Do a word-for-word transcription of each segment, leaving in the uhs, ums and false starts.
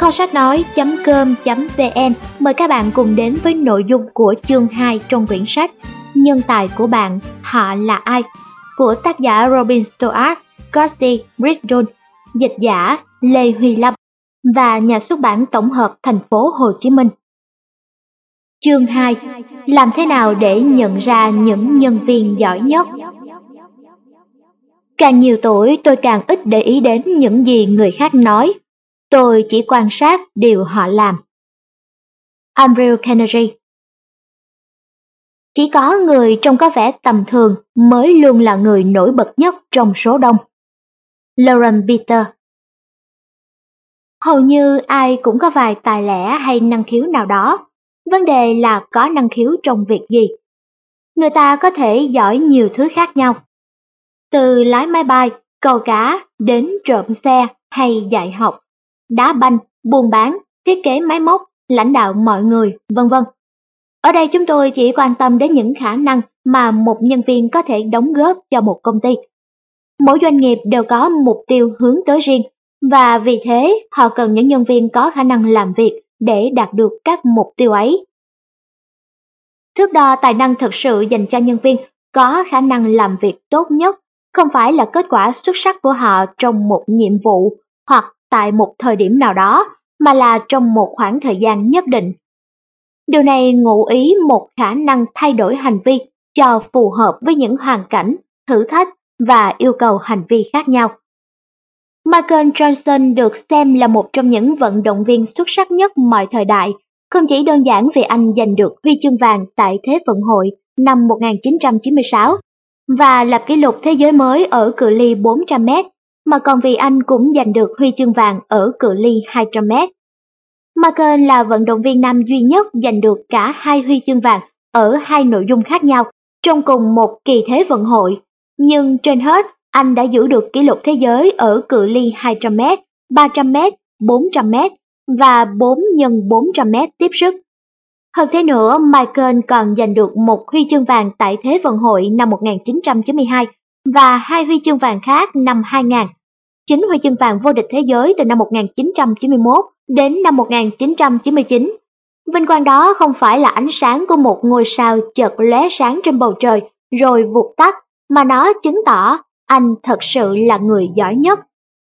Kho sách nói.com.vn mời các bạn cùng đến với nội dung của chương hai trong quyển sách Nhân tài của bạn, họ là ai? Của tác giả Robin Stuart, Kirsty Bridon, dịch giả Lê Huy Lâm và nhà xuất bản tổng hợp thành phố Hồ Chí Minh. Chương hai. Làm thế nào để nhận ra những nhân viên giỏi nhất? Càng nhiều tuổi tôi càng ít để ý đến những gì người khác nói. Tôi chỉ quan sát điều họ làm. Andrew Carnegie. Chỉ có người trông có vẻ tầm thường mới luôn là người nổi bật nhất trong số đông. Lauren Peter. Hầu như ai cũng có vài tài lẻ hay năng khiếu nào đó. Vấn đề là có năng khiếu trong việc gì. Người ta có thể giỏi nhiều thứ khác nhau. Từ lái máy bay, câu cá, đến trộm xe hay dạy học, đá banh, buôn bán, thiết kế máy móc, lãnh đạo mọi người, vân vân. Ở đây chúng tôi chỉ quan tâm đến những khả năng mà một nhân viên có thể đóng góp cho một công ty. Mỗi doanh nghiệp đều có mục tiêu hướng tới riêng, và vì thế họ cần những nhân viên có khả năng làm việc để đạt được các mục tiêu ấy. Thước đo tài năng thực sự dành cho nhân viên có khả năng làm việc tốt nhất không phải là kết quả xuất sắc của họ trong một nhiệm vụ hoặc tại một thời điểm nào đó, mà là trong một khoảng thời gian nhất định. Điều này ngụ ý một khả năng thay đổi hành vi cho phù hợp với những hoàn cảnh, thử thách và yêu cầu hành vi khác nhau. Michael Johnson được xem là một trong những vận động viên xuất sắc nhất mọi thời đại, không chỉ đơn giản vì anh giành được huy chương vàng tại Thế vận hội năm một nghìn chín trăm chín mươi sáu và lập kỷ lục thế giới mới ở cự ly bốn trăm mét, mà còn vì anh cũng giành được huy chương vàng ở cự ly hai trăm mét. Michael là vận động viên nam duy nhất giành được cả hai huy chương vàng ở hai nội dung khác nhau trong cùng một kỳ Thế vận hội, nhưng trên hết, anh đã giữ được kỷ lục thế giới ở cự ly hai trăm mét, ba trăm mét, bốn trăm mét và bốn nhân bốn trăm mét tiếp sức. Hơn thế nữa, Michael còn giành được một huy chương vàng tại Thế vận hội năm một nghìn chín trăm chín mươi hai và hai huy chương vàng khác năm hai nghìn. Chính huy chương vàng vô địch thế giới từ năm một nghìn chín trăm chín mươi mốt đến năm một nghìn chín trăm chín mươi chín. Vinh quang đó không phải là ánh sáng của một ngôi sao chợt lóe sáng trên bầu trời rồi vụt tắt, mà nó chứng tỏ anh thật sự là người giỏi nhất.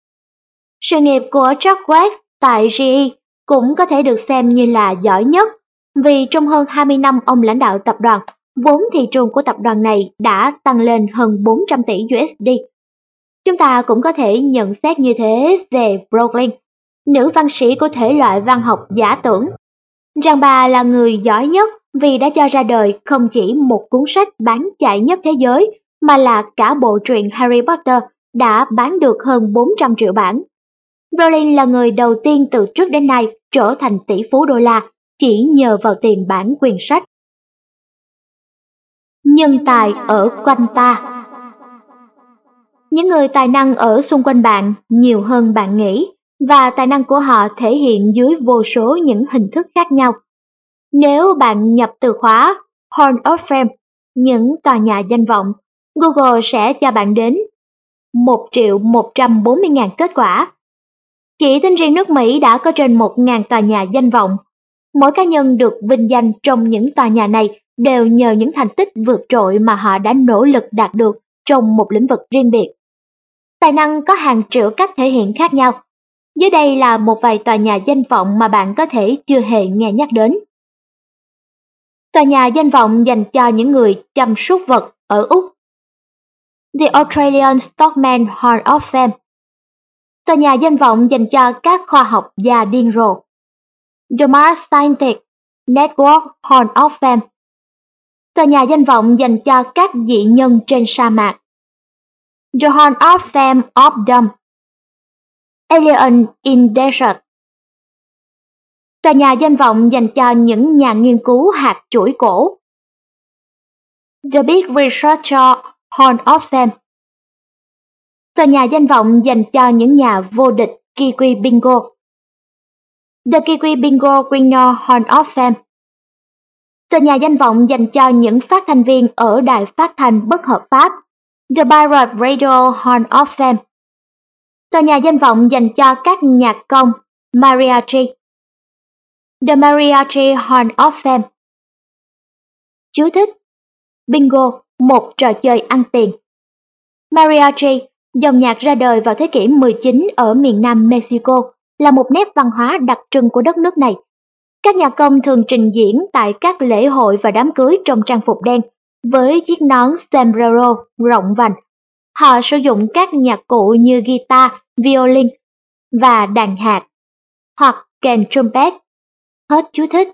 Sự nghiệp của George West tại giê e cũng có thể được xem như là giỏi nhất, vì trong hơn hai mươi năm ông lãnh đạo tập đoàn, vốn thị trường của tập đoàn này đã tăng lên hơn bốn trăm tỷ đô la. Chúng ta cũng có thể nhận xét như thế về Brooklyn, nữ văn sĩ của thể loại văn học giả tưởng, rằng bà là người giỏi nhất vì đã cho ra đời không chỉ một cuốn sách bán chạy nhất thế giới, mà là cả bộ truyện Harry Potter đã bán được hơn bốn trăm triệu bản. Rowling là người đầu tiên từ trước đến nay trở thành tỷ phú đô la chỉ nhờ vào tiền bản quyền sách. Nhân tài ở quanh ta. Những người tài năng ở xung quanh bạn nhiều hơn bạn nghĩ, và tài năng của họ thể hiện dưới vô số những hình thức khác nhau. Nếu bạn nhập từ khóa Hall of Fame, những tòa nhà danh vọng, Google sẽ cho bạn đến một triệu một trăm bốn mươi nghìn kết quả. Chỉ tính riêng nước Mỹ đã có trên một nghìn tòa nhà danh vọng. Mỗi cá nhân được vinh danh trong những tòa nhà này đều nhờ những thành tích vượt trội mà họ đã nỗ lực đạt được trong một lĩnh vực riêng biệt. Tài năng có hàng triệu cách thể hiện khác nhau. Dưới đây là một vài tòa nhà danh vọng mà bạn có thể chưa hề nghe nhắc đến. Tòa nhà danh vọng dành cho những người chăm sóc vật ở Úc. The Australian Stockman Hall of Fame. Tòa nhà danh vọng dành cho các khoa học gia điên rồ. The Mars Scientific Network Hall of Fame. Tòa nhà danh vọng dành cho các dị nhân trên sa mạc. The Hall of Fame of Dumb. Alien in Desert. Tòa nhà danh vọng dành cho những nhà nghiên cứu hạt chuỗi cổ. The Big Researcher Hall of Fame. Tòa nhà danh vọng dành cho những nhà vô địch Kiwi Bingo. The Kiwi Bingo Winner Hall of Fame. Tòa nhà danh vọng dành cho những phát thanh viên ở đài phát thanh bất hợp pháp. The Pirate Radio Hall of Fame. Tòa nhà danh vọng dành cho các nhạc công Mariachi. The Mariachi Hall of Fame. Chú thích: Bingo, một trò chơi ăn tiền. Mariachi, dòng nhạc ra đời vào thế kỷ mười chín ở miền Nam Mexico, là một nét văn hóa đặc trưng của đất nước này. Các nhạc công thường trình diễn tại các lễ hội và đám cưới trong trang phục đen, với chiếc nón sombrero rộng vành. Họ sử dụng các nhạc cụ như guitar, violin và đàn hạt, hoặc kèn trumpet. Hết chú thích.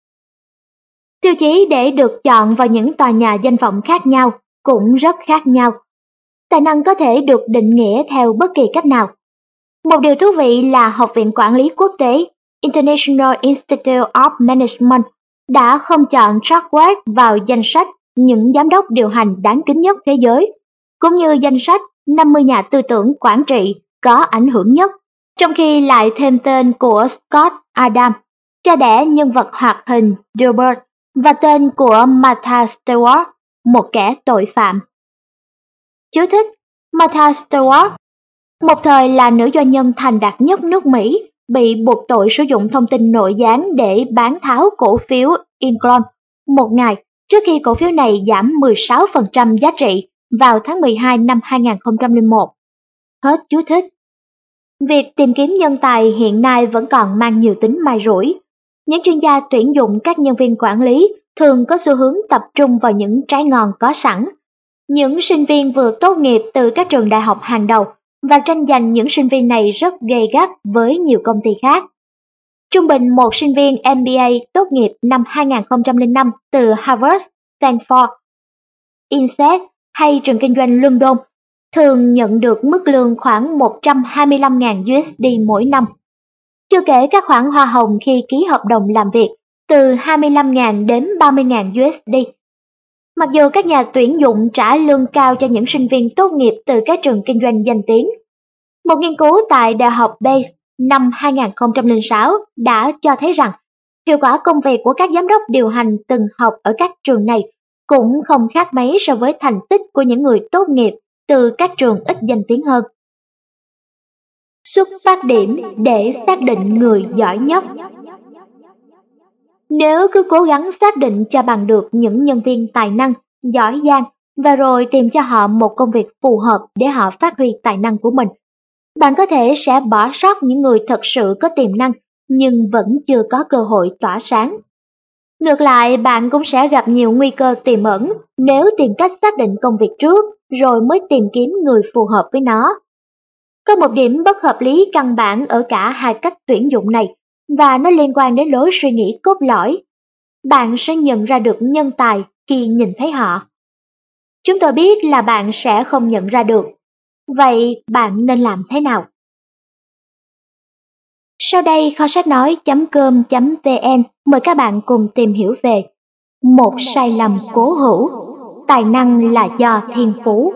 Tiêu chí để được chọn vào những tòa nhà danh vọng khác nhau cũng rất khác nhau. Tài năng có thể được định nghĩa theo bất kỳ cách nào. Một điều thú vị là Học viện Quản lý Quốc tế International Institute of Management đã không chọn Jack Welch vào danh sách những giám đốc điều hành đáng kính nhất thế giới, cũng như danh sách năm mươi nhà tư tưởng quản trị có ảnh hưởng nhất, trong khi lại thêm tên của Scott Adams, cha đẻ nhân vật hoạt hình Dilbert, và tên của Martha Stewart, một kẻ tội phạm. Chú thích: Martha Stewart, một thời là nữ doanh nhân thành đạt nhất nước Mỹ, bị buộc tội sử dụng thông tin nội gián để bán tháo cổ phiếu Enron một ngày trước khi cổ phiếu này giảm mười sáu phần trăm giá trị vào tháng mười hai năm hai nghìn không trăm lẻ một. Hết chú thích. Việc tìm kiếm nhân tài hiện nay vẫn còn mang nhiều tính may rủi. Những chuyên gia tuyển dụng các nhân viên quản lý thường có xu hướng tập trung vào những trái ngon có sẵn, những sinh viên vừa tốt nghiệp từ các trường đại học hàng đầu, và tranh giành những sinh viên này rất gay gắt với nhiều công ty khác. Trung bình một sinh viên M B A tốt nghiệp năm hai nghìn không trăm lẻ năm từ Harvard, Stanford, Inset hay trường kinh doanh London thường nhận được mức lương khoảng một trăm hai mươi lăm nghìn đô la mỗi năm. Chưa kể các khoản hoa hồng khi ký hợp đồng làm việc từ hai mươi lăm nghìn đến ba mươi nghìn đô la. Mặc dù các nhà tuyển dụng trả lương cao cho những sinh viên tốt nghiệp từ các trường kinh doanh danh tiếng. Một nghiên cứu tại Đại học Bates năm hai nghìn không trăm lẻ sáu đã cho thấy rằng hiệu quả công việc của các giám đốc điều hành từng học ở các trường này cũng không khác mấy so với thành tích của những người tốt nghiệp từ các trường ít danh tiếng hơn. Xuất phát điểm để xác định người giỏi nhất. Nếu cứ cố gắng xác định cho bằng được những nhân viên tài năng, giỏi giang và rồi tìm cho họ một công việc phù hợp để họ phát huy tài năng của mình, bạn có thể sẽ bỏ sót những người thật sự có tiềm năng nhưng vẫn chưa có cơ hội tỏa sáng. Ngược lại, bạn cũng sẽ gặp nhiều nguy cơ tiềm ẩn nếu tìm cách xác định công việc trước rồi mới tìm kiếm người phù hợp với nó. Có một điểm bất hợp lý căn bản ở cả hai cách tuyển dụng này, và nó liên quan đến lối suy nghĩ cốt lõi. Bạn sẽ nhận ra được nhân tài khi nhìn thấy họ. Chúng tôi biết là bạn sẽ không nhận ra được. Vậy bạn nên làm thế nào? Sau đây kho sách nói chấm com chấm vn mời các bạn cùng tìm hiểu về một sai lầm cố hữu, tài năng là do thiên phú.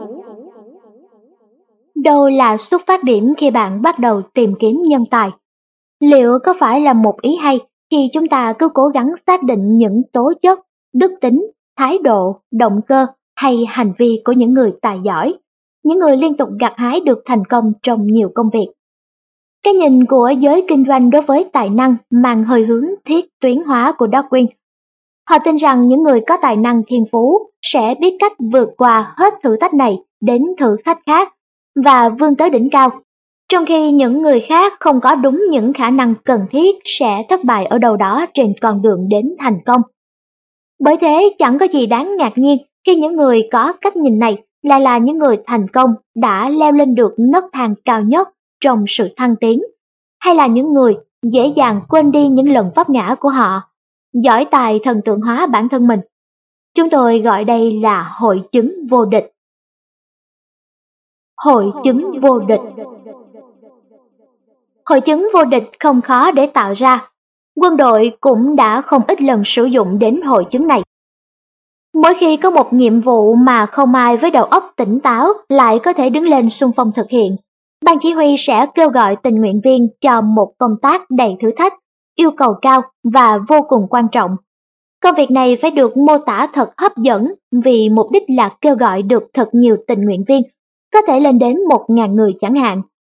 Đâu là xuất phát điểm khi bạn bắt đầu tìm kiếm nhân tài? Liệu có phải là một ý hay khi chúng ta cứ cố gắng xác định những tố chất, đức tính, thái độ, động cơ hay hành vi của những người tài giỏi, những người liên tục gặt hái được thành công trong nhiều công việc? Cái nhìn của giới kinh doanh đối với tài năng mang hơi hướng thiết tuyến hóa của Darwin. Họ tin rằng những người có tài năng thiên phú sẽ biết cách vượt qua hết thử thách này đến thử thách khác và vươn tới đỉnh cao, trong khi những người khác không có đúng những khả năng cần thiết sẽ thất bại ở đâu đó trên con đường đến thành công. Bởi thế chẳng có gì đáng ngạc nhiên khi những người có cách nhìn này lại là những người thành công đã leo lên được nấc thang cao nhất trong sự thăng tiến, hay là những người dễ dàng quên đi những lần vấp ngã của họ, giỏi tài thần tượng hóa bản thân mình. Chúng tôi gọi đây là hội chứng vô địch. Hội chứng vô địch. Hội chứng vô địch không khó để tạo ra. Quân đội cũng đã không ít lần sử dụng đến hội chứng này. Mỗi khi có một nhiệm vụ mà không ai với đầu óc tỉnh táo lại có thể đứng lên xung phong thực hiện, ban chỉ huy sẽ kêu gọi tình nguyện viên cho một công tác đầy thử thách, yêu cầu cao và vô cùng quan trọng. Công việc này phải được mô tả thật hấp dẫn vì mục đích là kêu gọi được thật nhiều tình nguyện viên, có thể lên đến một nghìn người chẳng hạn.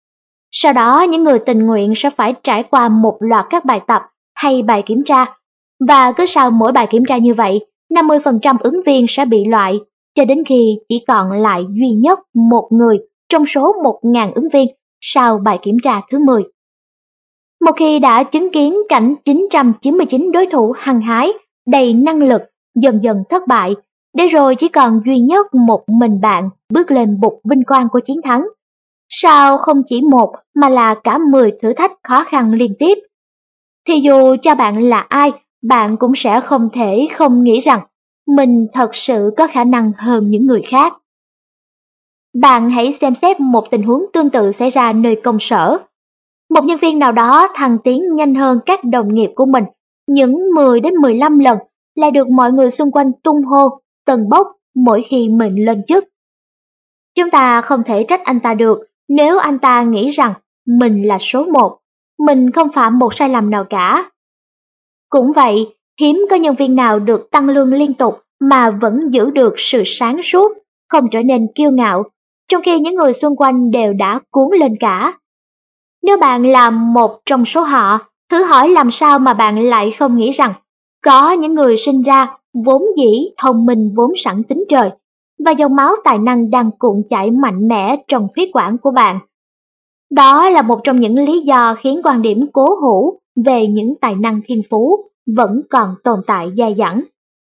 Sau đó những người tình nguyện sẽ phải trải qua một loạt các bài tập hay bài kiểm tra, và cứ sau mỗi bài kiểm tra như vậy, năm mươi phần trăm ứng viên sẽ bị loại, cho đến khi chỉ còn lại duy nhất một người trong số một nghìn ứng viên sau bài kiểm tra thứ mười. Một khi đã chứng kiến cảnh chín trăm chín mươi chín đối thủ hăng hái, đầy năng lực, dần dần thất bại, để rồi chỉ còn duy nhất một mình bạn bước lên bục vinh quang của chiến thắng. Sao không chỉ một mà là cả mười thử thách khó khăn liên tiếp? Thì dù cho bạn là ai, bạn cũng sẽ không thể không nghĩ rằng mình thật sự có khả năng hơn những người khác. Bạn hãy xem xét một tình huống tương tự xảy ra nơi công sở. Một nhân viên nào đó thăng tiến nhanh hơn các đồng nghiệp của mình những mười đến mười lăm lần, lại được mọi người xung quanh tung hô, tần bốc mỗi khi mình lên chức. Chúng ta không thể trách anh ta được nếu anh ta nghĩ rằng mình là số một, mình không phạm một sai lầm nào cả. Cũng vậy, hiếm có nhân viên nào được tăng lương liên tục mà vẫn giữ được sự sáng suốt, không trở nên kiêu ngạo, trong khi những người xung quanh đều đã cuốn lên cả. Nếu bạn là một trong số họ, thử hỏi làm sao mà bạn lại không nghĩ rằng có những người sinh ra vốn dĩ thông minh vốn sẵn tính trời, và dòng máu tài năng đang cuộn chảy mạnh mẽ trong huyết quản của bạn. Đó là một trong những lý do khiến quan điểm cố hữu về những tài năng thiên phú vẫn còn tồn tại dai dẳng.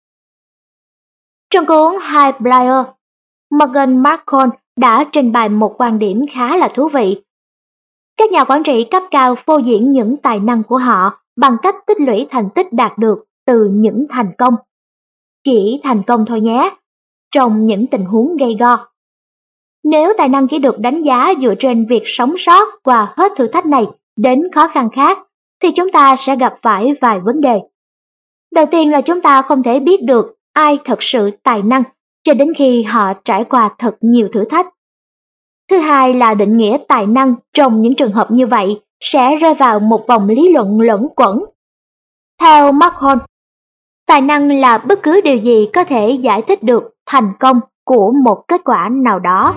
Trong cuốn High Flyer, Morgan Marcon đã trình bày một quan điểm khá là thú vị. Các nhà quản trị cấp cao phô diễn những tài năng của họ bằng cách tích lũy thành tích đạt được từ những thành công. Chỉ thành công thôi nhé, trong những tình huống gay go. Nếu tài năng chỉ được đánh giá dựa trên việc sống sót qua hết thử thách này đến khó khăn khác, thì chúng ta sẽ gặp phải vài vấn đề. Đầu tiên là chúng ta không thể biết được ai thật sự tài năng cho đến khi họ trải qua thật nhiều thử thách. Thứ hai là định nghĩa tài năng trong những trường hợp như vậy sẽ rơi vào một vòng lý luận luẩn quẩn. Theo Marcon, tài năng là bất cứ điều gì có thể giải thích được thành công của một kết quả nào đó.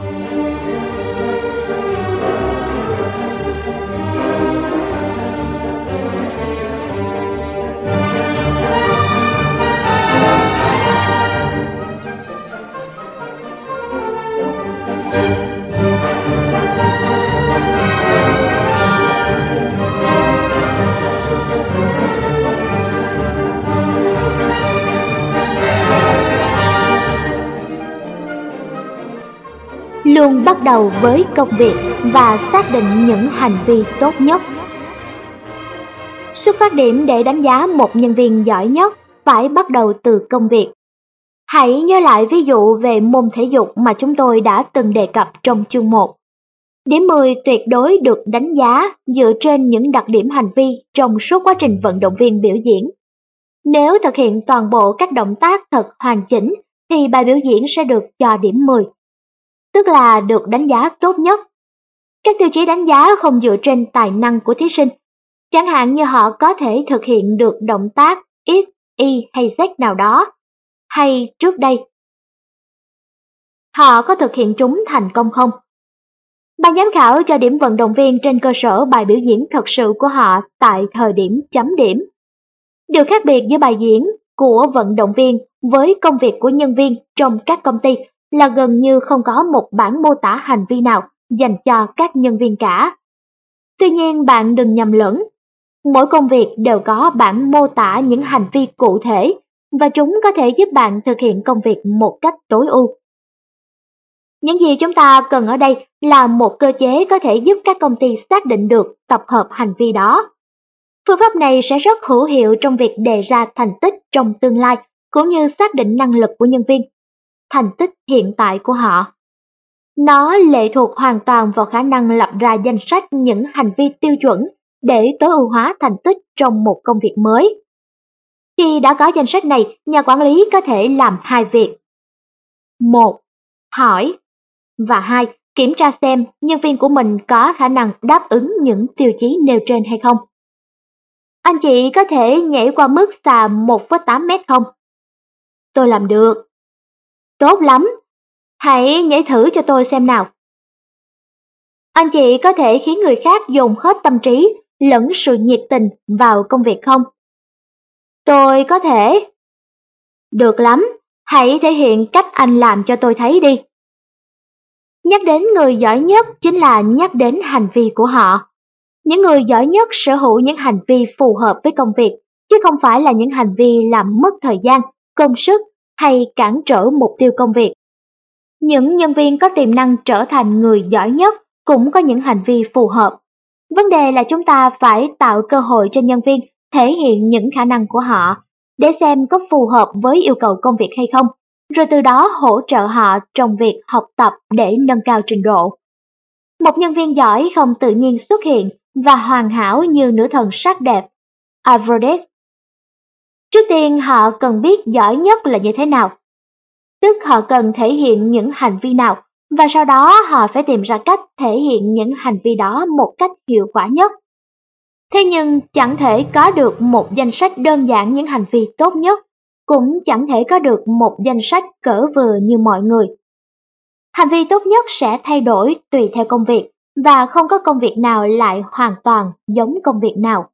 Luôn bắt đầu với công việc và xác định những hành vi tốt nhất. Xuất phát điểm để đánh giá một nhân viên giỏi nhất phải bắt đầu từ công việc. Hãy nhớ lại ví dụ về môn thể dục mà chúng tôi đã từng đề cập trong chương một. Điểm mười tuyệt đối được đánh giá dựa trên những đặc điểm hành vi trong suốt quá trình vận động viên biểu diễn. Nếu thực hiện toàn bộ các động tác thật hoàn chỉnh thì bài biểu diễn sẽ được cho điểm mười. Tức là được đánh giá tốt nhất. Các tiêu chí đánh giá không dựa trên tài năng của thí sinh, chẳng hạn như họ có thể thực hiện được động tác X, Y hay Z nào đó, hay trước đây họ có thực hiện chúng thành công không. Ban giám khảo cho điểm vận động viên trên cơ sở bài biểu diễn thật sự của họ tại thời điểm chấm điểm. Điều khác biệt giữa bài diễn của vận động viên với công việc của nhân viên trong các công ty là gần như không có một bản mô tả hành vi nào dành cho các nhân viên cả. Tuy nhiên bạn đừng nhầm lẫn, mỗi công việc đều có bản mô tả những hành vi cụ thể và chúng có thể giúp bạn thực hiện công việc một cách tối ưu. Những gì chúng ta cần ở đây là một cơ chế có thể giúp các công ty xác định được tập hợp hành vi đó. Phương pháp này sẽ rất hữu hiệu trong việc đề ra thành tích trong tương lai cũng như xác định năng lực của nhân viên, thành tích hiện tại của họ. Nó lệ thuộc hoàn toàn vào khả năng lập ra danh sách những hành vi tiêu chuẩn để tối ưu hóa thành tích trong một công việc mới. Khi đã có danh sách này, nhà quản lý có thể làm hai việc. Một, hỏi. Và hai, kiểm tra xem nhân viên của mình có khả năng đáp ứng những tiêu chí nêu trên hay không. Anh chị có thể nhảy qua mức xà một phẩy tám mét không? Tôi làm được. Tốt lắm. Hãy nhảy thử cho tôi xem nào. Anh chị có thể khiến người khác dồn hết tâm trí lẫn sự nhiệt tình vào công việc không? Tôi có thể. Được lắm, hãy thể hiện cách anh làm cho tôi thấy đi. Nhắc đến người giỏi nhất chính là nhắc đến hành vi của họ. Những người giỏi nhất sở hữu những hành vi phù hợp với công việc, chứ không phải là những hành vi làm mất thời gian, công sức hay cản trở mục tiêu công việc. Những nhân viên có tiềm năng trở thành người giỏi nhất cũng có những hành vi phù hợp. Vấn đề là chúng ta phải tạo cơ hội cho nhân viên thể hiện những khả năng của họ để xem có phù hợp với yêu cầu công việc hay không, rồi từ đó hỗ trợ họ trong việc học tập để nâng cao trình độ. Một nhân viên giỏi không tự nhiên xuất hiện và hoàn hảo như nữ thần sắc đẹp, Aphrodite. Trước tiên họ cần biết giỏi nhất là như thế nào, tức họ cần thể hiện những hành vi nào, và sau đó họ phải tìm ra cách thể hiện những hành vi đó một cách hiệu quả nhất. Thế nhưng chẳng thể có được một danh sách đơn giản những hành vi tốt nhất, cũng chẳng thể có được một danh sách cỡ vừa như mọi người. Hành vi tốt nhất sẽ thay đổi tùy theo công việc, và không có công việc nào lại hoàn toàn giống công việc nào.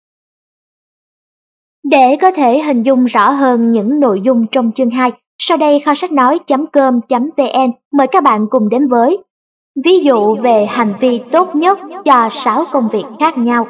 Để có thể hình dung rõ hơn những nội dung trong chương hai, sau đây kho sách nói chấm com chấm vn mời các bạn cùng đến với ví dụ về hành vi tốt nhất cho sáu công việc khác nhau.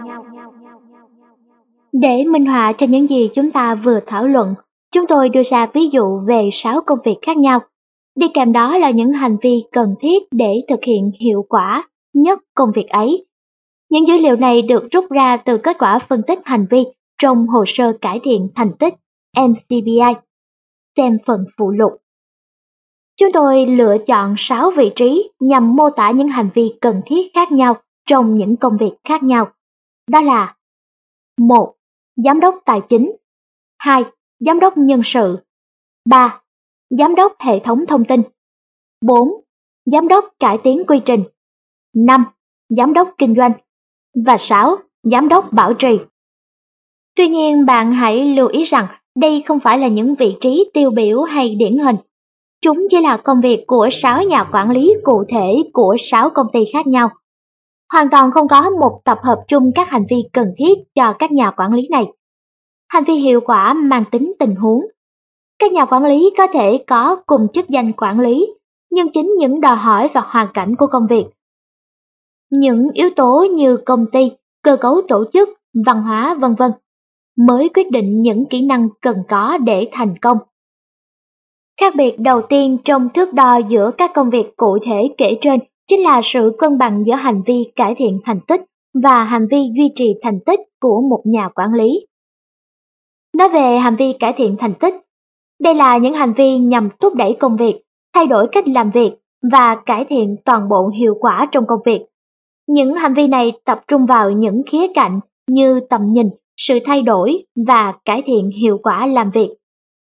Để minh họa cho những gì chúng ta vừa thảo luận, chúng tôi đưa ra ví dụ về sáu công việc khác nhau. Đi kèm đó là những hành vi cần thiết để thực hiện hiệu quả nhất công việc ấy. Những dữ liệu này được rút ra từ kết quả phân tích hành vi trong hồ sơ cải thiện thành tích M C B I. Xem phần phụ lục. Chúng tôi lựa chọn sáu vị trí nhằm mô tả những hành vi cần thiết khác nhau trong những công việc khác nhau. Đó là: một. Giám đốc tài chính. hai. Giám đốc nhân sự. ba. Giám đốc hệ thống thông tin. bốn. Giám đốc cải tiến quy trình. năm. Giám đốc kinh doanh. Và sáu. Giám đốc bảo trì. Tuy nhiên bạn hãy lưu ý rằng đây không phải là những vị trí tiêu biểu hay điển hình. Chúng chỉ là công việc của sáu nhà quản lý cụ thể của sáu công ty khác nhau. Hoàn toàn không có một tập hợp chung các hành vi cần thiết cho các nhà quản lý này. Hành vi hiệu quả mang tính tình huống. Các nhà quản lý có thể có cùng chức danh quản lý, nhưng chính những đòi hỏi và hoàn cảnh của công việc, những yếu tố như công ty, cơ cấu tổ chức, văn hóa vân vân mới quyết định những kỹ năng cần có để thành công. Khác biệt đầu tiên trong thước đo giữa các công việc cụ thể kể trên chính là sự cân bằng giữa hành vi cải thiện thành tích và hành vi duy trì thành tích của một nhà quản lý. Nói về hành vi cải thiện thành tích, đây là những hành vi nhằm thúc đẩy công việc, thay đổi cách làm việc và cải thiện toàn bộ hiệu quả trong công việc. Những hành vi này tập trung vào những khía cạnh như tầm nhìn, sự thay đổi và cải thiện hiệu quả làm việc.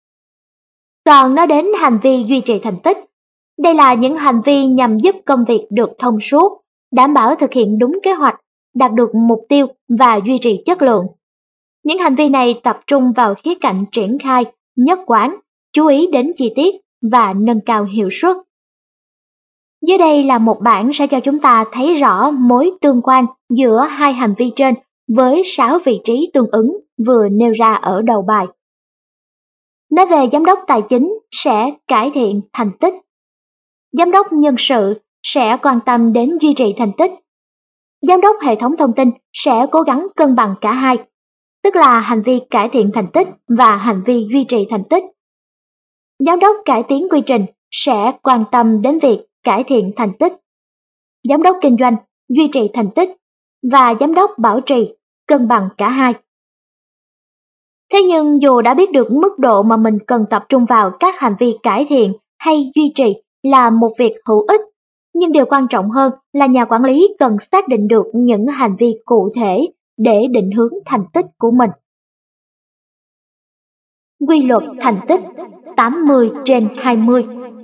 Còn nói đến hành vi duy trì thành tích, đây là những hành vi nhằm giúp công việc được thông suốt, đảm bảo thực hiện đúng kế hoạch, đạt được mục tiêu và duy trì chất lượng. Những hành vi này tập trung vào khía cạnh triển khai, nhất quán, chú ý đến chi tiết và nâng cao hiệu suất. Dưới đây là một bảng sẽ cho chúng ta thấy rõ mối tương quan giữa hai hành vi trên với sáu vị trí tương ứng vừa nêu ra ở đầu bài. Nói về giám đốc tài chính sẽ cải thiện thành tích. Giám đốc nhân sự sẽ quan tâm đến duy trì thành tích. Giám đốc hệ thống thông tin sẽ cố gắng cân bằng cả hai, tức là hành vi cải thiện thành tích và hành vi duy trì thành tích. Giám đốc cải tiến quy trình sẽ quan tâm đến việc cải thiện thành tích. Giám đốc kinh doanh duy trì thành tích và giám đốc bảo trì cân bằng cả hai. Thế nhưng dù đã biết được mức độ mà mình cần tập trung vào các hành vi cải thiện hay duy trì là một việc hữu ích, nhưng điều quan trọng hơn là nhà quản lý cần xác định được những hành vi cụ thể để định hướng thành tích của mình. Quy luật thành tích tám mươi trên hai mươi.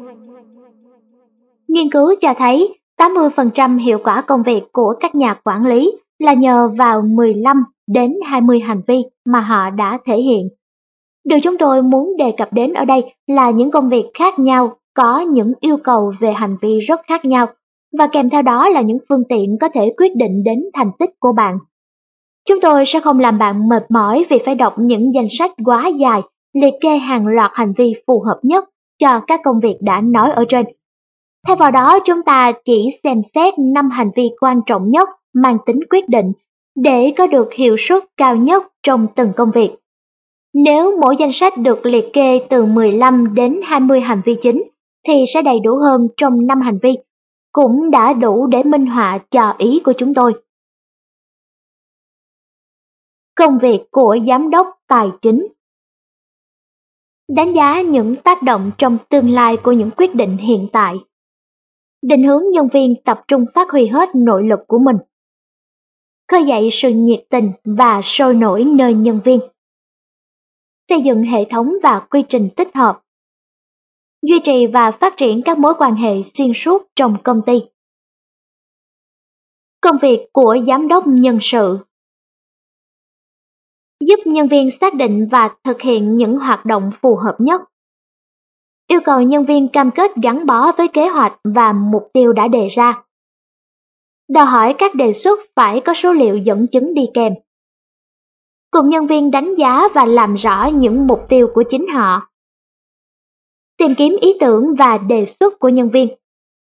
Nghiên cứu cho thấy tám mươi phần trăm hiệu quả công việc của các nhà quản lý là nhờ vào mười lăm đến hai mươi hành vi mà họ đã thể hiện. Điều chúng tôi muốn đề cập đến ở đây là những công việc khác nhau có những yêu cầu về hành vi rất khác nhau, và kèm theo đó là những phương tiện có thể quyết định đến thành tích của bạn. Chúng tôi sẽ không làm bạn mệt mỏi vì phải đọc những danh sách quá dài, liệt kê hàng loạt hành vi phù hợp nhất cho các công việc đã nói ở trên. Thay vào đó, chúng ta chỉ xem xét năm hành vi quan trọng nhất mang tính quyết định để có được hiệu suất cao nhất trong từng công việc. Nếu mỗi danh sách được liệt kê từ mười lăm đến hai mươi hành vi chính, thì sẽ đầy đủ hơn trong năm hành vi, cũng đã đủ để minh họa cho ý của chúng tôi. Công việc của giám đốc tài chính. Đánh giá những tác động trong tương lai của những quyết định hiện tại. Định hướng nhân viên tập trung phát huy hết nội lực của mình. Khơi dậy sự nhiệt tình và sôi nổi nơi nhân viên. Xây dựng hệ thống và quy trình tích hợp. Duy trì và phát triển các mối quan hệ xuyên suốt trong công ty. Công việc của giám đốc nhân sự. Giúp nhân viên xác định và thực hiện những hoạt động phù hợp nhất. Yêu cầu nhân viên cam kết gắn bó với kế hoạch và mục tiêu đã đề ra. Đòi hỏi các đề xuất phải có số liệu dẫn chứng đi kèm. Cùng nhân viên đánh giá và làm rõ những mục tiêu của chính họ. Tìm kiếm ý tưởng và đề xuất của nhân viên.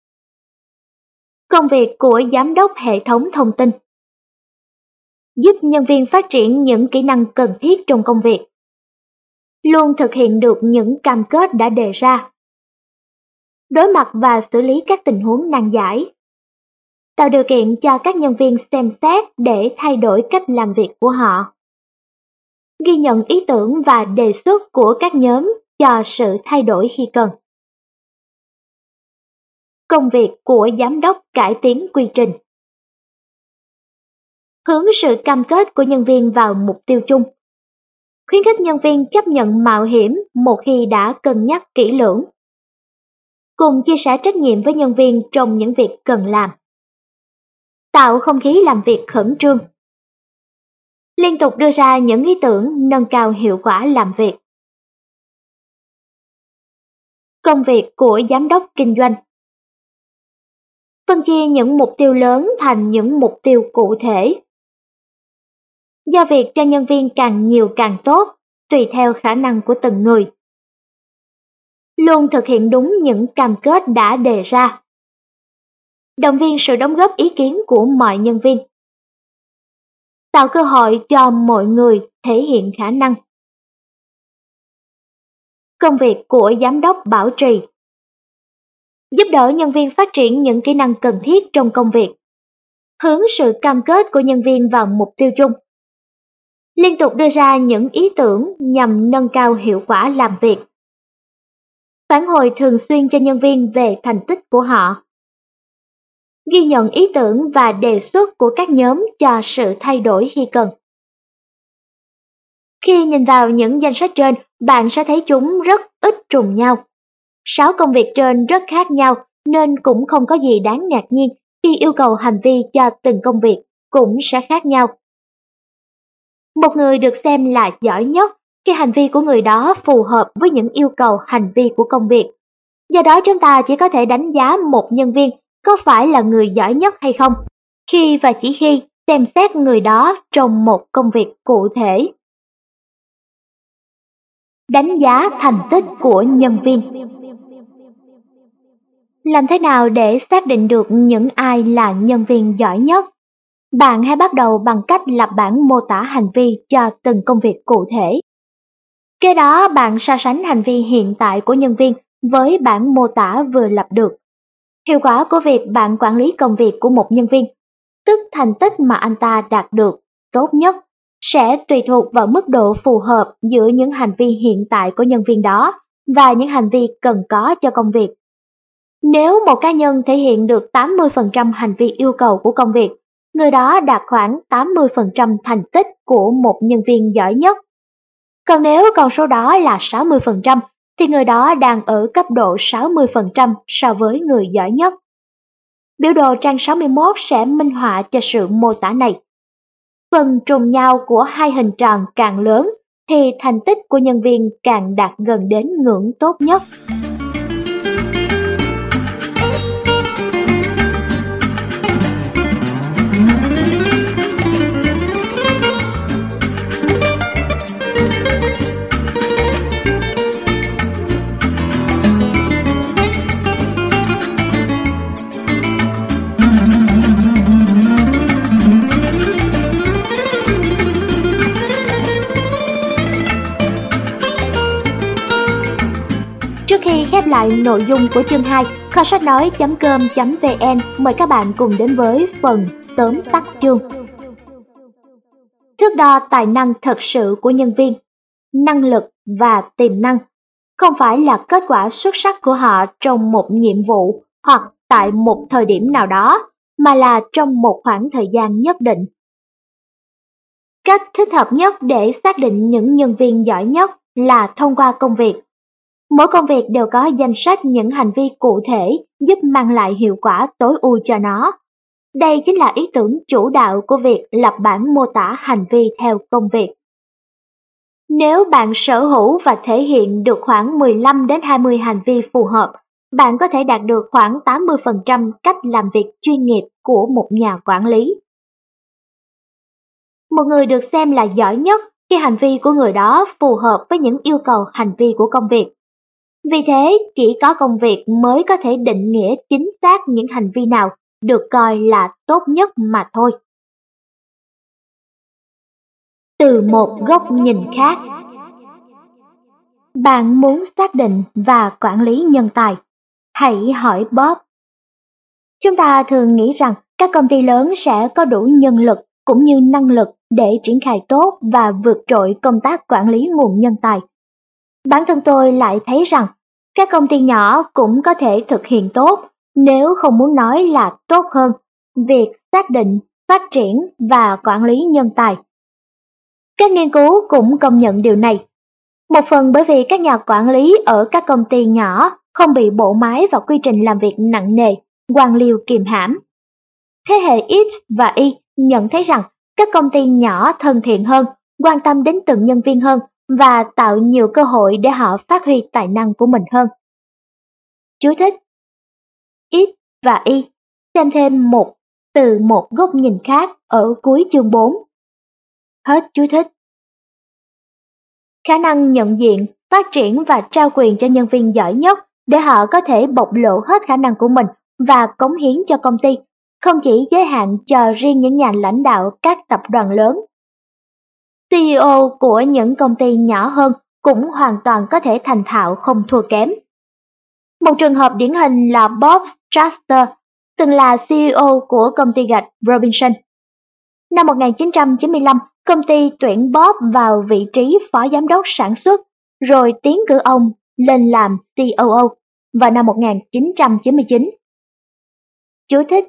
Công việc của giám đốc hệ thống thông tin. Giúp nhân viên phát triển những kỹ năng cần thiết trong công việc. Luôn thực hiện được những cam kết đã đề ra. Đối mặt và xử lý các tình huống nan giải. Tạo điều kiện cho các nhân viên xem xét để thay đổi cách làm việc của họ. Ghi nhận ý tưởng và đề xuất của các nhóm cho sự thay đổi khi cần. Công việc của giám đốc cải tiến quy trình. Hướng sự cam kết của nhân viên vào mục tiêu chung. Khuyến khích nhân viên chấp nhận mạo hiểm một khi đã cân nhắc kỹ lưỡng. Cùng chia sẻ trách nhiệm với nhân viên trong những việc cần làm. Tạo không khí làm việc khẩn trương. Liên tục đưa ra những ý tưởng nâng cao hiệu quả làm việc. Công việc của giám đốc kinh doanh. Phân chia những mục tiêu lớn thành những mục tiêu cụ thể. Giao việc cho nhân viên càng nhiều càng tốt, tùy theo khả năng của từng người. Luôn thực hiện đúng những cam kết đã đề ra. Động viên sự đóng góp ý kiến của mọi nhân viên. Tạo cơ hội cho mọi người thể hiện khả năng. Công việc của giám đốc bảo trì. Giúp đỡ nhân viên phát triển những kỹ năng cần thiết trong công việc. Hướng sự cam kết của nhân viên vào mục tiêu chung. Liên tục đưa ra những ý tưởng nhằm nâng cao hiệu quả làm việc. Phản hồi thường xuyên cho nhân viên về thành tích của họ. Ghi nhận ý tưởng và đề xuất của các nhóm cho sự thay đổi khi cần. Khi nhìn vào những danh sách trên, bạn sẽ thấy chúng rất ít trùng nhau. Sáu công việc trên rất khác nhau nên cũng không có gì đáng ngạc nhiên khi yêu cầu hành vi cho từng công việc cũng sẽ khác nhau. Một người được xem là giỏi nhất khi hành vi của người đó phù hợp với những yêu cầu hành vi của công việc. Do đó chúng ta chỉ có thể đánh giá một nhân viên có phải là người giỏi nhất hay không, khi và chỉ khi xem xét người đó trong một công việc cụ thể. Đánh giá thành tích của nhân viên. Làm thế nào để xác định được những ai là nhân viên giỏi nhất? Bạn hãy bắt đầu bằng cách lập bảng mô tả hành vi cho từng công việc cụ thể. Kế đó bạn so sánh hành vi hiện tại của nhân viên với bảng mô tả vừa lập được. Hiệu quả của việc bạn quản lý công việc của một nhân viên, tức thành tích mà anh ta đạt được tốt nhất, sẽ tùy thuộc vào mức độ phù hợp giữa những hành vi hiện tại của nhân viên đó và những hành vi cần có cho công việc. Nếu một cá nhân thể hiện được tám mươi phần trăm hành vi yêu cầu của công việc, người đó đạt khoảng tám mươi phần trăm thành tích của một nhân viên giỏi nhất. Còn nếu con số đó là sáu mươi phần trăm, thì người đó đang ở cấp độ sáu mươi phần trăm so với người giỏi nhất. Biểu đồ trang sáu mươi mốt sẽ minh họa cho sự mô tả này. Phần trùng nhau của hai hình tròn càng lớn, thì thành tích của nhân viên càng đạt gần đến ngưỡng tốt nhất. khi khép lại nội dung của chương hai, kho sách nói chấm com chấm vn mời các bạn cùng đến với phần tóm tắt chương. Thước đo tài năng thật sự của nhân viên, năng lực và tiềm năng không phải là kết quả xuất sắc của họ trong một nhiệm vụ hoặc tại một thời điểm nào đó, mà là trong một khoảng thời gian nhất định. Cách thích hợp nhất để xác định những nhân viên giỏi nhất là thông qua công việc. Mỗi công việc đều có danh sách những hành vi cụ thể giúp mang lại hiệu quả tối ưu cho nó. Đây chính là ý tưởng chủ đạo của việc lập bản mô tả hành vi theo công việc. Nếu bạn sở hữu và thể hiện được khoảng mười lăm đến hai mươi hành vi phù hợp, bạn có thể đạt được khoảng tám mươi phần trăm cách làm việc chuyên nghiệp của một nhà quản lý. Một người được xem là giỏi nhất khi hành vi của người đó phù hợp với những yêu cầu hành vi của công việc. Vì thế, chỉ có công việc mới có thể định nghĩa chính xác những hành vi nào được coi là tốt nhất mà thôi. Từ một góc nhìn khác, bạn muốn xác định và quản lý nhân tài? Hãy hỏi Bob. Chúng ta thường nghĩ rằng các công ty lớn sẽ có đủ nhân lực cũng như năng lực để triển khai tốt và vượt trội công tác quản lý nguồn nhân tài. Bản thân tôi lại thấy rằng các công ty nhỏ cũng có thể thực hiện tốt, nếu không muốn nói là tốt hơn, việc xác định, phát triển và quản lý nhân tài. Các nghiên cứu cũng công nhận điều này. Một phần bởi vì các nhà quản lý ở các công ty nhỏ không bị bộ máy và quy trình làm việc nặng nề, quan liêu kiềm hãm. Thế hệ X và Y nhận thấy rằng các công ty nhỏ thân thiện hơn, quan tâm đến từng nhân viên hơn và tạo nhiều cơ hội để họ phát huy tài năng của mình hơn. Chú thích: X và Y, xem thêm một từ một góc nhìn khác ở cuối chương bốn. Hết chú thích. Khả năng nhận diện, phát triển và trao quyền cho nhân viên giỏi nhất để họ có thể bộc lộ hết khả năng của mình và cống hiến cho công ty, không chỉ giới hạn cho riêng những nhà lãnh đạo các tập đoàn lớn. xê e ô của những công ty nhỏ hơn cũng hoàn toàn có thể thành thạo không thua kém. Một trường hợp điển hình là Bob Straster, từng là xê e ô của công ty gạch Robinson. Năm một nghìn chín trăm chín mươi lăm, công ty tuyển Bob vào vị trí phó giám đốc sản xuất, rồi tiến cử ông lên làm xê o ô vào năm một nghìn chín trăm chín mươi chín. Chú thích: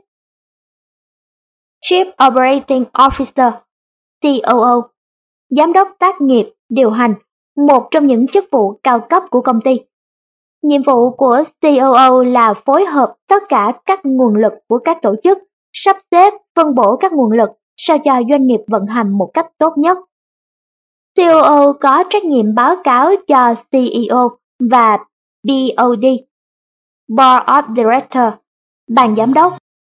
Chief Operating Officer, xê o ô, giám đốc tác nghiệp, điều hành, một trong những chức vụ cao cấp của công ty. Nhiệm vụ của xê o ô là phối hợp tất cả các nguồn lực của các tổ chức, sắp xếp, phân bổ các nguồn lực sao cho doanh nghiệp vận hành một cách tốt nhất. xê o ô có trách nhiệm báo cáo cho xê e ô và bê ô đê, Board of Directors, ban giám đốc.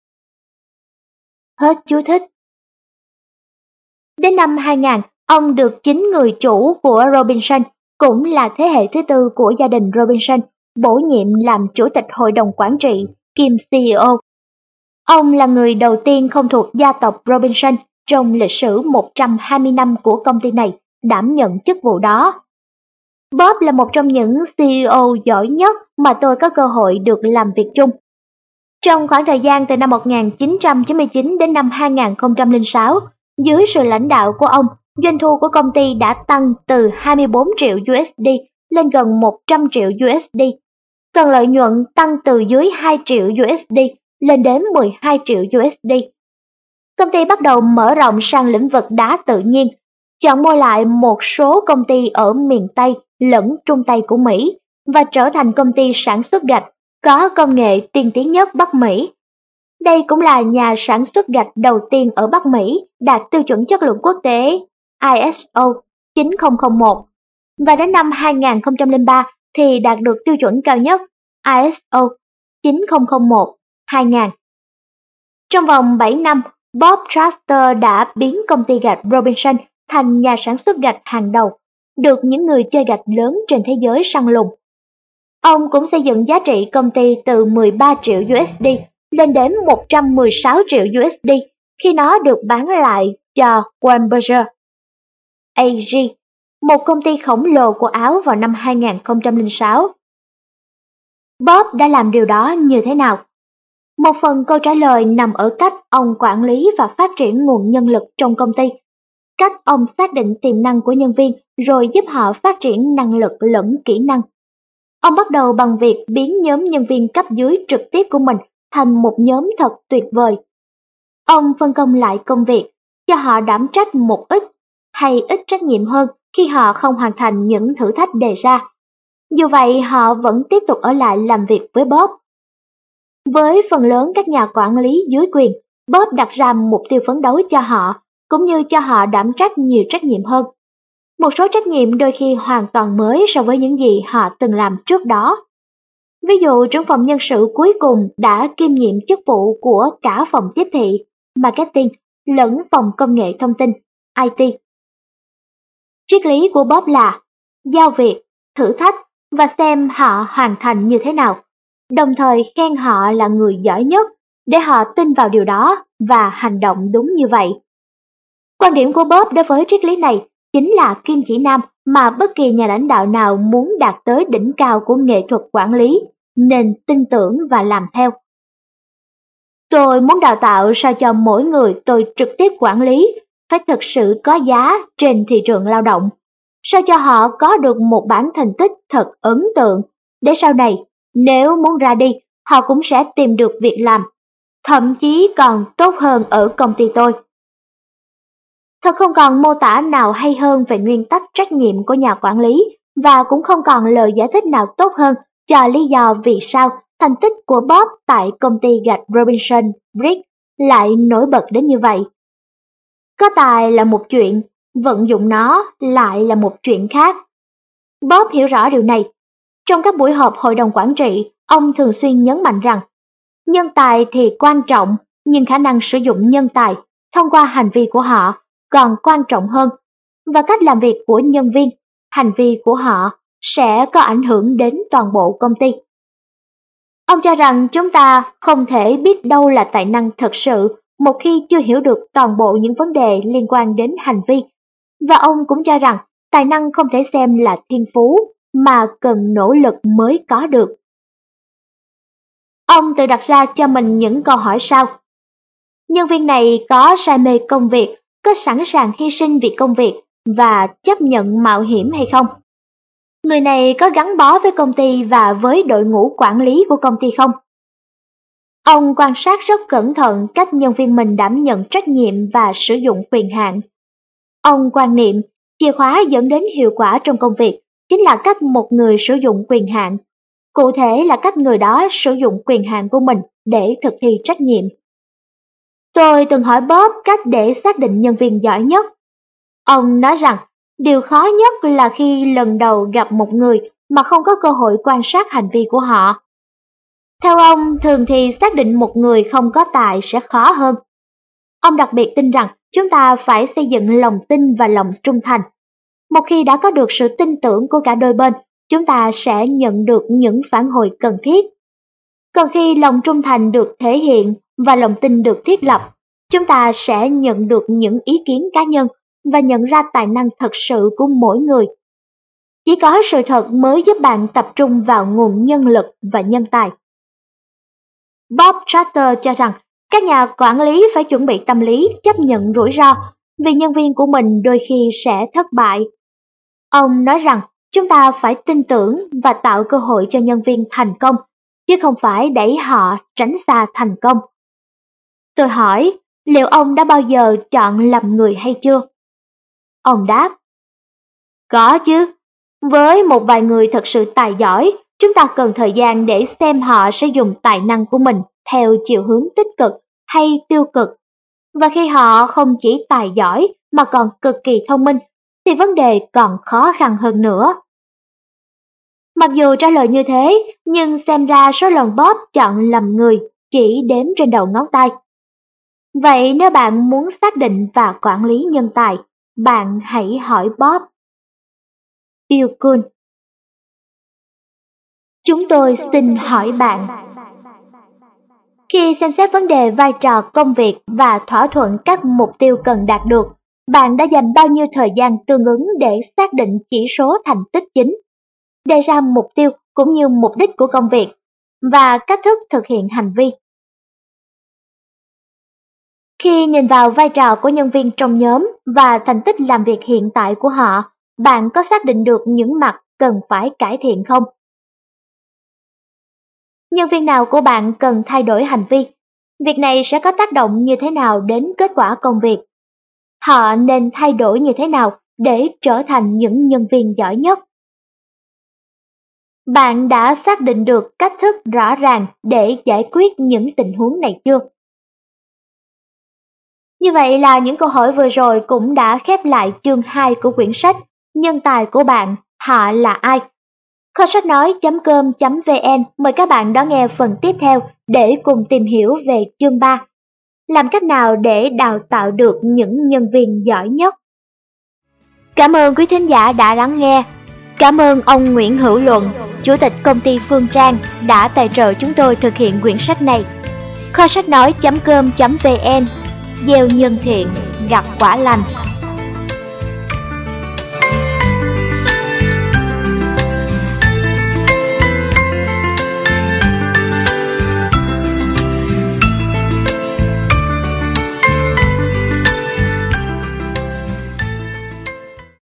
Hết chú thích. Đến năm hai nghìn, ông được chính người chủ của Robinson, cũng là thế hệ thứ tư của gia đình Robinson, bổ nhiệm làm chủ tịch hội đồng quản trị kiêm xê e ô. Ông là người đầu tiên không thuộc gia tộc Robinson trong lịch sử một trăm hai mươi năm của công ty này đảm nhận chức vụ đó. Bob là một trong những xê e ô giỏi nhất mà tôi có cơ hội được làm việc chung. Trong khoảng thời gian từ năm một nghìn chín trăm chín mươi chín đến năm hai nghìn không trăm lẻ sáu, dưới sự lãnh đạo của ông, doanh thu của công ty đã tăng từ hai mươi bốn triệu đô la lên gần một trăm triệu đô la, còn lợi nhuận tăng từ dưới hai triệu đô la lên đến mười hai triệu đô la. Công ty bắt đầu mở rộng sang lĩnh vực đá tự nhiên, chọn mua lại một số công ty ở miền Tây lẫn Trung Tây của Mỹ và trở thành công ty sản xuất gạch có công nghệ tiên tiến nhất Bắc Mỹ. Đây cũng là nhà sản xuất gạch đầu tiên ở Bắc Mỹ đạt tiêu chuẩn chất lượng quốc tế i ét o chín nghìn không một, và đến năm hai nghìn không trăm lẻ ba thì đạt được tiêu chuẩn cao nhất i ét o chín nghìn không một hai nghìn. Trong vòng bảy năm, Bob Traster đã biến công ty gạch Robinson thành nhà sản xuất gạch hàng đầu, được những người chơi gạch lớn trên thế giới săn lùng. Ông cũng xây dựng giá trị công ty từ mười ba triệu đô la lên đến một trăm mười sáu triệu đô la khi nó được bán lại cho Weinberger a giê, một công ty khổng lồ của Áo vào năm hai nghìn không trăm lẻ sáu. Bob đã làm điều đó như thế nào? Một phần câu trả lời nằm ở cách ông quản lý và phát triển nguồn nhân lực trong công ty. Cách ông xác định tiềm năng của nhân viên rồi giúp họ phát triển năng lực lẫn kỹ năng. Ông bắt đầu bằng việc biến nhóm nhân viên cấp dưới trực tiếp của mình thành một nhóm thật tuyệt vời. Ông phân công lại công việc, cho họ đảm trách một ít hay ít trách nhiệm hơn khi họ không hoàn thành những thử thách đề ra. Dù vậy, họ vẫn tiếp tục ở lại làm việc với Bob. Với phần lớn các nhà quản lý dưới quyền, Bob đặt ra mục tiêu phấn đấu cho họ, cũng như cho họ đảm trách nhiều trách nhiệm hơn. Một số trách nhiệm đôi khi hoàn toàn mới so với những gì họ từng làm trước đó. Ví dụ, trưởng phòng nhân sự cuối cùng đã kiêm nhiệm chức vụ của cả phòng tiếp thị, marketing lẫn phòng công nghệ thông tin, i tê. Triết lý của Bob là giao việc, thử thách và xem họ hoàn thành như thế nào, đồng thời khen họ là người giỏi nhất để họ tin vào điều đó và hành động đúng như vậy. Quan điểm của Bob đối với triết lý này chính là kim chỉ nam mà bất kỳ nhà lãnh đạo nào muốn đạt tới đỉnh cao của nghệ thuật quản lý nên tin tưởng và làm theo. Tôi muốn đào tạo sao cho mỗi người tôi trực tiếp quản lý phải thực sự có giá trên thị trường lao động, sao cho họ có được một bản thành tích thật ấn tượng, để sau này nếu muốn ra đi họ cũng sẽ tìm được việc làm, thậm chí còn tốt hơn ở công ty tôi. Thật không còn mô tả nào hay hơn về nguyên tắc trách nhiệm của nhà quản lý, và cũng không còn lời giải thích nào tốt hơn cho lý do vì sao thành tích của Bob tại công ty gạch Robinson Brick lại nổi bật đến như vậy. Có tài là một chuyện, vận dụng nó lại là một chuyện khác. Bob hiểu rõ điều này. Trong các buổi họp hội đồng quản trị, ông thường xuyên nhấn mạnh rằng nhân tài thì quan trọng, nhưng khả năng sử dụng nhân tài thông qua hành vi của họ còn quan trọng hơn, và cách làm việc của nhân viên, hành vi của họ sẽ có ảnh hưởng đến toàn bộ công ty. Ông cho rằng chúng ta không thể biết đâu là tài năng thật sự một khi chưa hiểu được toàn bộ những vấn đề liên quan đến hành vi, và ông cũng cho rằng tài năng không thể xem là thiên phú mà cần nỗ lực mới có được. Ông tự đặt ra cho mình những câu hỏi sau. Nhân viên này có say mê công việc, có sẵn sàng hy sinh vì công việc và chấp nhận mạo hiểm hay không? Người này có gắn bó với công ty và với đội ngũ quản lý của công ty không? Ông quan sát rất cẩn thận cách nhân viên mình đảm nhận trách nhiệm và sử dụng quyền hạn. Ông quan niệm chìa khóa dẫn đến hiệu quả trong công việc chính là cách một người sử dụng quyền hạn. Cụ thể là cách người đó sử dụng quyền hạn của mình để thực thi trách nhiệm. Tôi từng hỏi Bob cách để xác định nhân viên giỏi nhất. Ông nói rằng điều khó nhất là khi lần đầu gặp một người mà không có cơ hội quan sát hành vi của họ. Theo ông, thường thì xác định một người không có tài sẽ khó hơn. Ông đặc biệt tin rằng chúng ta phải xây dựng lòng tin và lòng trung thành. Một khi đã có được sự tin tưởng của cả đôi bên, chúng ta sẽ nhận được những phản hồi cần thiết. Còn khi lòng trung thành được thể hiện và lòng tin được thiết lập, chúng ta sẽ nhận được những ý kiến cá nhân và nhận ra tài năng thật sự của mỗi người. Chỉ có sự thật mới giúp bạn tập trung vào nguồn nhân lực và nhân tài. Bob Trotter cho rằng các nhà quản lý phải chuẩn bị tâm lý chấp nhận rủi ro vì nhân viên của mình đôi khi sẽ thất bại. Ông nói rằng chúng ta phải tin tưởng và tạo cơ hội cho nhân viên thành công, chứ không phải đẩy họ tránh xa thành công. Tôi hỏi, liệu ông đã bao giờ chọn làm người hay chưa? Ông đáp, có chứ. Với một vài người thật sự tài giỏi, chúng ta cần thời gian để xem họ sẽ dùng tài năng của mình theo chiều hướng tích cực hay tiêu cực. Và khi họ không chỉ tài giỏi mà còn cực kỳ thông minh, thì vấn đề còn khó khăn hơn nữa. Mặc dù trả lời như thế, nhưng xem ra số lần Bob chọn làm người chỉ đếm trên đầu ngón tay. Vậy nếu bạn muốn xác định và quản lý nhân tài, bạn hãy hỏi Bob. Bill Kuhn. Chúng tôi xin hỏi bạn, khi xem xét vấn đề vai trò công việc và thỏa thuận các mục tiêu cần đạt được, bạn đã dành bao nhiêu thời gian tương ứng để xác định chỉ số thành tích chính, đề ra mục tiêu cũng như mục đích của công việc và cách thức thực hiện hành vi. Khi nhìn vào vai trò của nhân viên trong nhóm và thành tích làm việc hiện tại của họ, bạn có xác định được những mặt cần phải cải thiện không? Nhân viên nào của bạn cần thay đổi hành vi? Việc này sẽ có tác động như thế nào đến kết quả công việc? Họ nên thay đổi như thế nào để trở thành những nhân viên giỏi nhất? Bạn đã xác định được cách thức rõ ràng để giải quyết những tình huống này chưa? Như vậy là những câu hỏi vừa rồi cũng đã khép lại chương hai của quyển sách Nhân tài của bạn, họ là ai? Kho sách nói chấm com chấm vn mời các bạn đón nghe phần tiếp theo để cùng tìm hiểu về chương ba. Làm cách nào để đào tạo được những nhân viên giỏi nhất? Cảm ơn quý thính giả đã lắng nghe. Cảm ơn ông Nguyễn Hữu Luận, Chủ tịch công ty Phương Trang đã tài trợ chúng tôi thực hiện quyển sách này. Kho sách nói chấm com chấm vn, gieo nhân thiện, gặt quả lành.